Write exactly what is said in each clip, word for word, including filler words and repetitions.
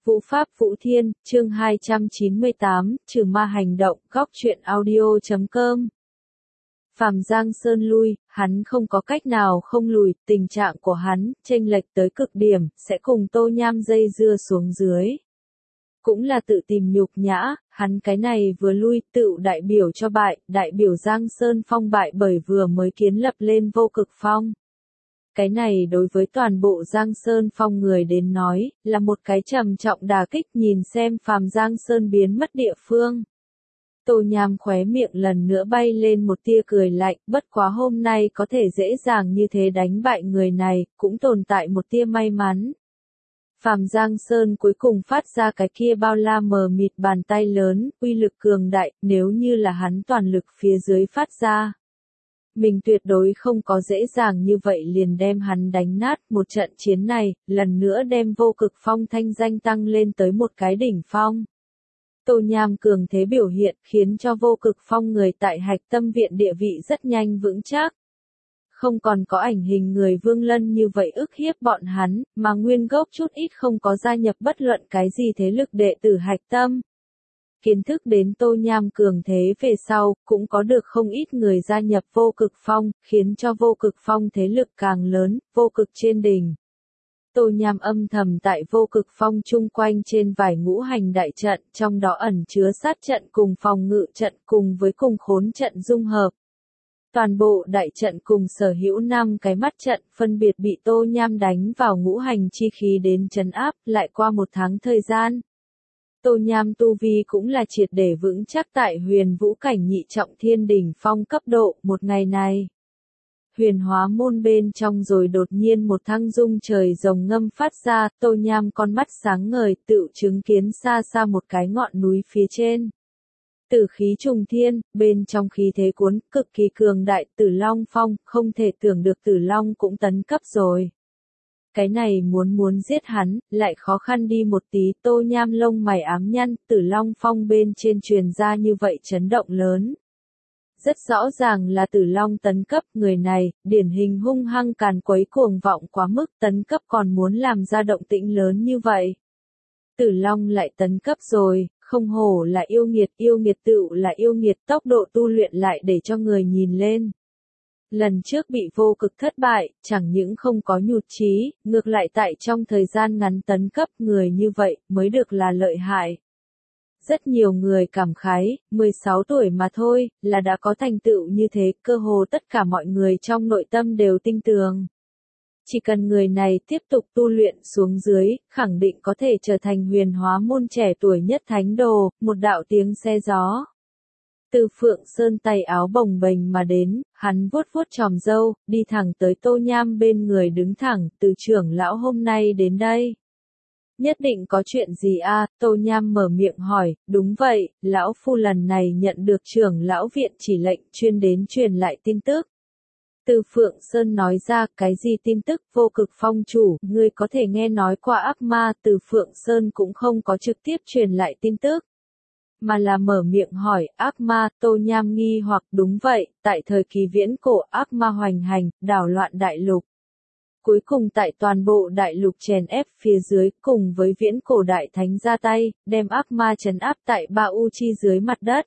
Vũ Pháp Vũ Thiên, chương hai trăm chín mươi tám, Trừ ma hành động, góc truyện audio chấm com. Phàm Giang Sơn lui, hắn không có cách nào không lùi, tình trạng của hắn, chênh lệch tới cực điểm, sẽ cùng Tô Nham dây dưa xuống dưới. Cũng là tự tìm nhục nhã, hắn cái này vừa lui, tự đại biểu cho bại, đại biểu Giang Sơn Phong bại bởi vừa mới kiến lập lên Vô Cực Phong. Cái này đối với toàn bộ Giang Sơn Phong người đến nói, là một cái trầm trọng đả kích, nhìn xem Phàm Giang Sơn biến mất địa phương. Tô Nham khóe miệng lần nữa bay lên một tia cười lạnh, bất quá hôm nay có thể dễ dàng như thế đánh bại người này, cũng tồn tại một tia may mắn. Phàm Giang Sơn cuối cùng phát ra cái kia bao la mờ mịt bàn tay lớn, uy lực cường đại, nếu như là hắn toàn lực phía dưới phát ra. Mình tuyệt đối không có dễ dàng như vậy liền đem hắn đánh nát. Một trận chiến này, lần nữa đem Vô Cực Phong thanh danh tăng lên tới một cái đỉnh phong. Tô Nham cường thế biểu hiện khiến cho Vô Cực Phong người tại Hạch Tâm Viện địa vị rất nhanh vững chắc. Không còn có ảnh hình người Vương Lân như vậy ức hiếp bọn hắn, mà nguyên gốc chút ít không có gia nhập bất luận cái gì thế lực đệ tử Hạch Tâm. Kiến thức đến Tô Nham cường thế về sau, cũng có được không ít người gia nhập Vô Cực Phong, khiến cho Vô Cực Phong thế lực càng lớn, vô cực trên đỉnh. Tô Nham âm thầm tại Vô Cực Phong chung quanh trên vài ngũ hành đại trận, trong đó ẩn chứa sát trận cùng phòng ngự trận cùng với cùng khốn trận dung hợp. Toàn bộ đại trận cùng sở hữu năm cái mắt trận phân biệt bị Tô Nham đánh vào ngũ hành chi khí đến trấn áp, lại qua một tháng thời gian. Tô Nham tu vi cũng là triệt để vững chắc tại huyền vũ cảnh nhị trọng thiên đỉnh phong cấp độ. Một ngày này, huyền hóa môn bên trong rồi đột nhiên một thăng dung trời rồng ngâm phát ra, Tô Nham con mắt sáng ngời tự chứng kiến xa xa một cái ngọn núi phía trên. Tử khí trùng thiên, bên trong khí thế cuốn, cực kỳ cường đại, Tử Long Phong, không thể tưởng được Tử Long cũng tấn cấp rồi. Cái này muốn muốn giết hắn, lại khó khăn đi một tí. Tô Nham lông mày ám nhăn, Tử Long Phong bên trên truyền ra như vậy chấn động lớn. Rất rõ ràng là Tử Long tấn cấp, người này, điển hình hung hăng càn quấy cuồng vọng quá mức, tấn cấp còn muốn làm ra động tĩnh lớn như vậy. Tử Long lại tấn cấp rồi, không hổ là yêu nghiệt, yêu nghiệt tựu là yêu nghiệt, tốc độ tu luyện lại để cho người nhìn lên. Lần trước bị vô cực thất bại, chẳng những không có nhụt chí, ngược lại tại trong thời gian ngắn tấn cấp, người như vậy mới được là lợi hại. Rất nhiều người cảm khái, mười sáu tuổi mà thôi, là đã có thành tựu như thế, cơ hồ tất cả mọi người trong nội tâm đều tin tưởng. Chỉ cần người này tiếp tục tu luyện xuống dưới, khẳng định có thể trở thành huyền hóa môn trẻ tuổi nhất thánh đồ, một đạo tiếng xe gió. Từ Phượng Sơn tay áo bồng bềnh mà đến, hắn vuốt vuốt chòm râu, đi thẳng tới Tô Nham bên người đứng thẳng, Từ trưởng lão hôm nay đến đây. Nhất định có chuyện gì a? À? Tô Nham mở miệng hỏi. Đúng vậy, lão phu lần này nhận được trưởng lão viện chỉ lệnh chuyên đến truyền lại tin tức. Từ Phượng Sơn nói ra, cái gì tin tức? Vô Cực Phong chủ, ngươi có thể nghe nói qua ác ma. Từ Phượng Sơn cũng không có trực tiếp truyền lại tin tức, mà là mở miệng hỏi, ác ma. Tô Nham nghi hoặc, đúng vậy, tại thời kỳ viễn cổ ác ma hoành hành, đảo loạn đại lục. Cuối cùng tại toàn bộ đại lục chèn ép phía dưới, cùng với viễn cổ đại thánh ra tay, đem ác ma trấn áp tại Ba U Chi dưới mặt đất.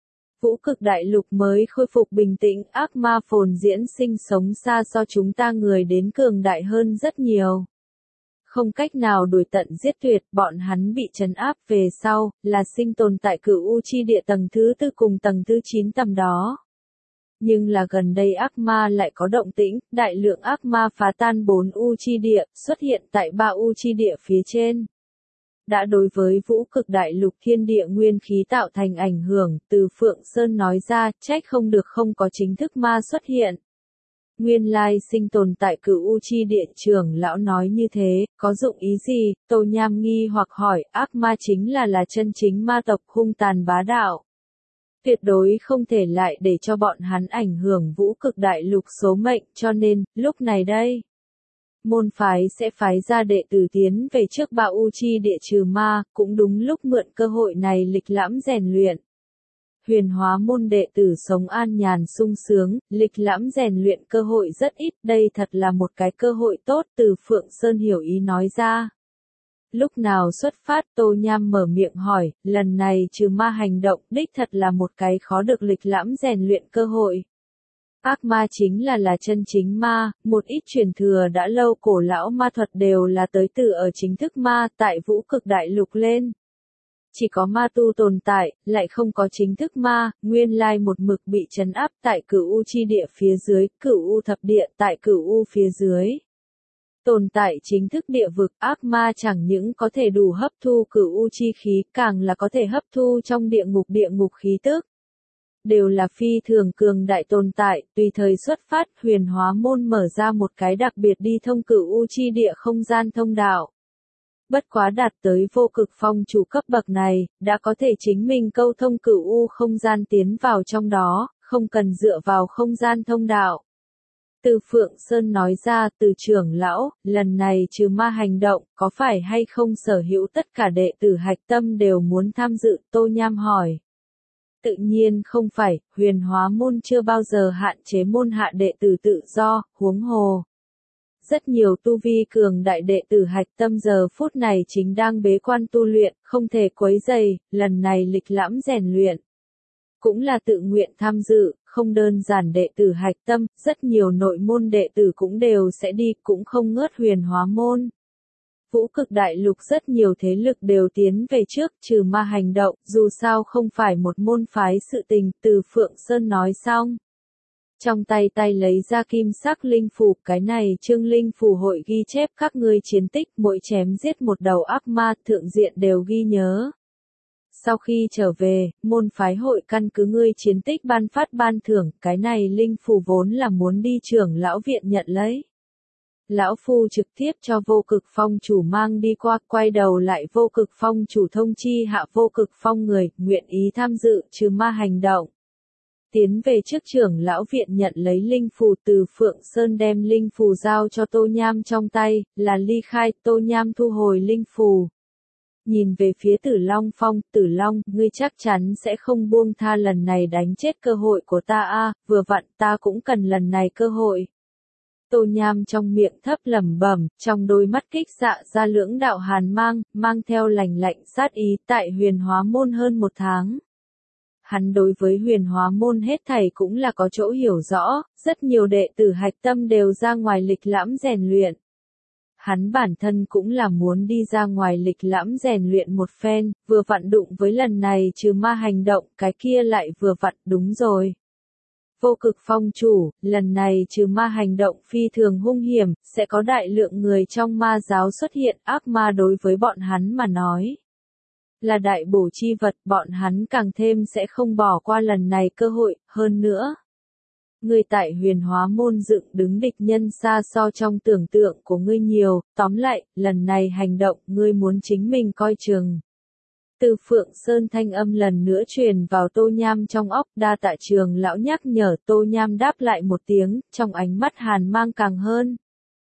Vũ cực đại lục mới khôi phục bình tĩnh, ác ma phồn diễn sinh sống xa so chúng ta người đến cường đại hơn rất nhiều. Không cách nào đuổi tận giết tuyệt, bọn hắn bị trấn áp về sau, là sinh tồn tại Cửu U Chi địa tầng thứ tư cùng tầng thứ chín tầm đó. Nhưng là gần đây ác ma lại có động tĩnh, đại lượng ác ma phá tan bốn U Chi địa, xuất hiện tại ba U Chi địa phía trên. Đã đối với vũ cực đại lục thiên địa nguyên khí tạo thành ảnh hưởng, Từ Phượng Sơn nói ra, trách không được không có chính thức ma xuất hiện. Nguyên lai sinh tồn tại Cửu U Chi địa, trưởng lão nói như thế, có dụng ý gì? Tô Nham nghi hoặc hỏi, ác ma chính là là chân chính ma tộc hung tàn bá đạo. Tuyệt đối không thể lại để cho bọn hắn ảnh hưởng vũ cực đại lục số mệnh, cho nên, lúc này đây, môn phái sẽ phái ra đệ tử tiến về trước Ba U Chi địa trừ ma, cũng đúng lúc mượn cơ hội này lịch lãm rèn luyện. Huyền hóa môn đệ tử sống an nhàn sung sướng, lịch lãm rèn luyện cơ hội rất ít, đây thật là một cái cơ hội tốt. Từ Phượng Sơn hiểu ý nói ra. lúc nào xuất phát? Tô Nham mở miệng hỏi, lần này trừ ma hành động, đích thật là một cái khó được lịch lãm rèn luyện cơ hội. Ác ma chính là là chân chính ma, một ít truyền thừa đã lâu cổ lão ma thuật đều là tới từ ở chính thức ma, tại vũ cực đại lục lên. Chỉ có ma tu tồn tại, lại không có chính thức ma, nguyên lai một mực bị trấn áp tại cửu u chi địa phía dưới, cửu u thập địa tại cửu u phía dưới. Tồn tại chính thức địa vực, ác ma chẳng những có thể đủ hấp thu cửu u chi khí, càng là có thể hấp thu trong địa ngục địa ngục khí tức. Đều là phi thường cường đại tồn tại, tùy thời xuất phát, huyền hóa môn mở ra một cái đặc biệt đi thông cửu u chi địa không gian thông đạo. Bất quá đạt tới vô cực phong chủ cấp bậc này, đã có thể chính mình câu thông cửu u không gian tiến vào trong đó, không cần dựa vào không gian thông đạo. Từ Phượng Sơn nói ra, từ trưởng lão, lần này trừ ma hành động, có phải hay không sở hữu tất cả đệ tử hạch tâm đều muốn tham dự? Tô Nham hỏi. Tự nhiên không phải, huyền hóa môn chưa bao giờ hạn chế môn hạ đệ tử tự do, huống hồ. Rất nhiều tu vi cường đại đệ tử hạch tâm giờ phút này chính đang bế quan tu luyện, không thể quấy rầy, lần này lịch lãm rèn luyện. Cũng là tự nguyện tham dự, không đơn giản đệ tử hạch tâm, rất nhiều nội môn đệ tử cũng đều sẽ đi, cũng không ngớt huyền hóa môn. Vũ cực đại lục rất nhiều thế lực đều tiến về trước, trừ ma hành động, dù sao không phải một môn phái sự tình, từ Phượng Sơn nói xong. Trong tay tay lấy ra kim sắc linh phù, cái này chương linh phù hội ghi chép các ngươi chiến tích, mỗi chém giết một đầu ác ma, thượng diện đều ghi nhớ. Sau khi trở về, môn phái hội căn cứ ngươi chiến tích ban phát ban thưởng, cái này linh phù vốn là muốn đi trưởng lão viện nhận lấy. Lão phu trực tiếp cho vô cực phong chủ mang đi qua, quay đầu lại vô cực phong chủ thông chi hạ vô cực phong người, nguyện ý tham dự trừ ma hành động. Tiến về trước trưởng lão viện nhận lấy linh phù, từ Phượng Sơn đem linh phù giao cho Tô Nham trong tay, là ly khai. Tô Nham thu hồi linh phù. Nhìn về phía Tử Long Phong, Tử Long, ngươi chắc chắn sẽ không buông tha lần này đánh chết cơ hội của ta a, vừa vặn ta cũng cần lần này cơ hội. Tô Nham trong miệng thấp lẩm bẩm, trong đôi mắt kích xạ ra lưỡng đạo hàn mang, mang theo lạnh lạnh sát ý, tại huyền hóa môn hơn một tháng. Hắn đối với huyền hóa môn hết thảy cũng là có chỗ hiểu rõ, rất nhiều đệ tử hạch tâm đều ra ngoài lịch lãm rèn luyện. Hắn bản thân cũng là muốn đi ra ngoài lịch lãm rèn luyện một phen, vừa vặn đụng với lần này trừ ma hành động, cái kia lại vừa vặn, đúng rồi. Vô cực phong chủ, lần này trừ ma hành động phi thường hung hiểm, sẽ có đại lượng người trong ma giáo xuất hiện, ác ma đối với bọn hắn mà nói. Là đại bổ chi vật, bọn hắn càng thêm sẽ không bỏ qua lần này cơ hội, hơn nữa. Ngươi tại huyền hóa môn dựng đứng địch nhân xa so trong tưởng tượng của ngươi nhiều, tóm lại, lần này hành động, ngươi muốn chính mình coi chừng. Từ Phượng Sơn thanh âm lần nữa truyền vào Tô Nham trong óc, đa tạ trường lão nhắc nhở. Tô Nham đáp lại một tiếng, trong ánh mắt hàn mang càng hơn.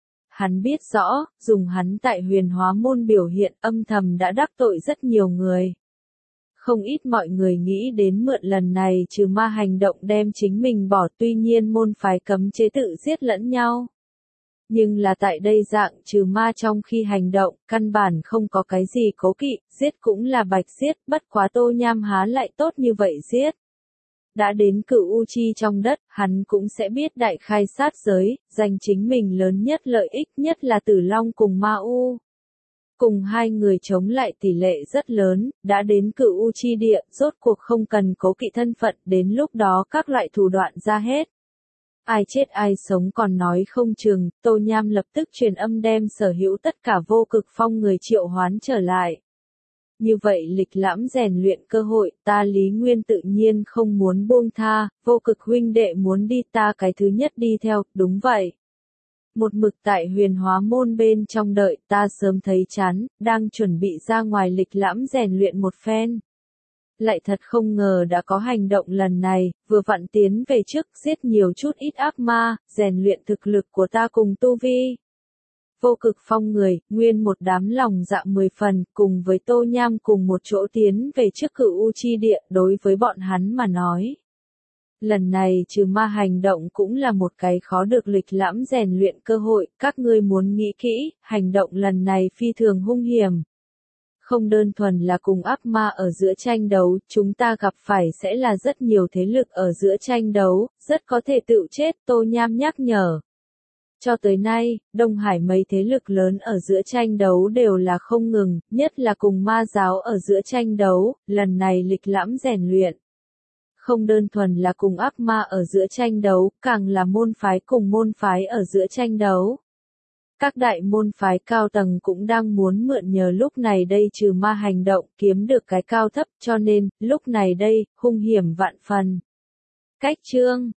Hắn biết rõ, dùng hắn tại huyền hóa môn biểu hiện âm thầm đã đắc tội rất nhiều người. Không ít mọi người nghĩ đến mượn lần này trừ ma hành động đem chính mình bỏ, tuy nhiên môn phái cấm chế tự giết lẫn nhau. Nhưng là tại đây dạng trừ ma trong khi hành động, căn bản không có cái gì cố kỵ, giết cũng là bạch giết, bất quá Tô Nham há lại tốt như vậy giết. Đã đến cửu u chi trong đất, hắn cũng sẽ biết đại khai sát giới, giành chính mình lớn nhất lợi ích nhất là Tử Long cùng Ma U. Cùng hai người chống lại tỷ lệ rất lớn, đã đến cửu u chi địa, rốt cuộc không cần cố kỵ thân phận, đến lúc đó các loại thủ đoạn ra hết. Ai chết ai sống còn nói không chừng, Tô Nham lập tức truyền âm đem sở hữu tất cả vô cực phong người triệu hoán trở lại. Như vậy lịch lãm rèn luyện cơ hội, ta Lý Nguyên tự nhiên không muốn buông tha, vô cực huynh đệ muốn đi ta cái thứ nhất đi theo, đúng vậy. Một mực tại huyền hóa môn bên trong đợi, ta sớm thấy chán, đang chuẩn bị ra ngoài lịch lãm rèn luyện một phen. Lại thật không ngờ đã có hành động lần này, vừa vặn tiến về trước giết nhiều chút ít ác ma, rèn luyện thực lực của ta cùng tu vi. Vô cực phong người, nguyên một đám lòng dạ mười phần, cùng với Tô Nham cùng một chỗ tiến về trước cửu u chi địa, đối với bọn hắn mà nói. Lần này trừ ma hành động cũng là một cái khó được lịch lãm rèn luyện cơ hội, các ngươi muốn nghĩ kỹ, hành động lần này phi thường hung hiểm. Không đơn thuần là cùng ác ma ở giữa tranh đấu, chúng ta gặp phải sẽ là rất nhiều thế lực ở giữa tranh đấu, rất có thể tự chết, Tô Nham nhắc nhở. Cho tới nay, Đông Hải mấy thế lực lớn ở giữa tranh đấu đều là không ngừng, nhất là cùng ma giáo ở giữa tranh đấu, lần này lịch lãm rèn luyện. Không đơn thuần là cùng ác ma ở giữa tranh đấu, càng là môn phái cùng môn phái ở giữa tranh đấu. Các đại môn phái cao tầng cũng đang muốn mượn nhờ lúc này đây trừ ma hành động kiếm được cái cao thấp cho nên, lúc này đây, hung hiểm vạn phần. Cách chương